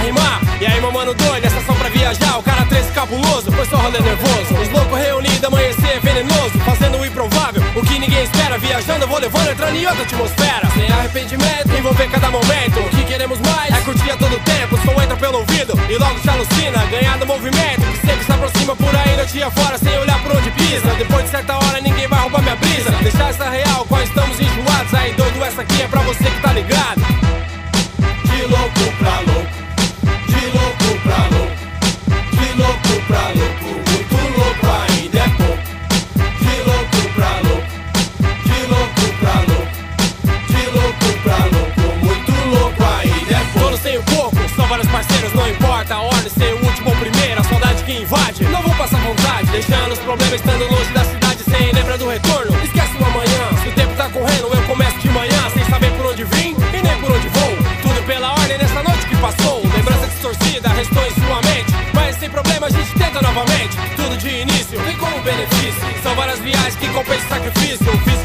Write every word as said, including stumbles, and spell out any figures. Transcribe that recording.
rimar. E aí, meu mano doido, essa só pra viajar. O cara treze cabuloso, foi só rolê nervoso. Os loucos reunidos, amanhecer venenoso, fazendo o improvável, o que ninguém espera. Viajando, eu vou levando, entrando em outra atmosfera. Sem arrependimento, envolver cada momento. O que queremos mais é curtir a todo tempo. O som entra pelo ouvido e logo te alucina. Ganhar do movimento, que sempre se aproxima por aí, noite afora, sem olhar por onde pisa. Depois de certa hora, ninguém vai roubar minha brisa. Deixar essa real, qual estamos enjoados. Aí doido, essa aqui é pra você que tá ligado. De louco pra louco, de louco pra louco, de louco pra louco, muito louco ainda é pouco. De louco pra louco, de louco pra louco, de louco pra louco, muito louco ainda é pouco. Todos têm um pouco, são vários parceiros, não importa a ordem, ser o último ou primeiro, a saudade que invade. Não vou passar vontade, deixando os problemas estando longe da cidade, sem lembra do retorno. Esquece o amanhã, se o tempo tá correndo, eu começo de manhã, sem saber por onde vim e nem por onde vou. Tudo pela ordem nessa noite que passou. Lembrança distorcida restou em sua mente, mas sem problema a gente tenta novamente. Tudo de início, vem como benefício. São várias viagens que compensam o sacrifício.